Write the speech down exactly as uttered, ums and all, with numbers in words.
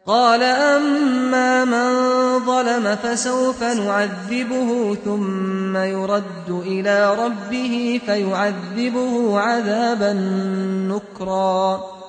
قال أما من ظلم فسوف نعذبه ثم يرد إلى ربه فيعذبه عذابا نكرا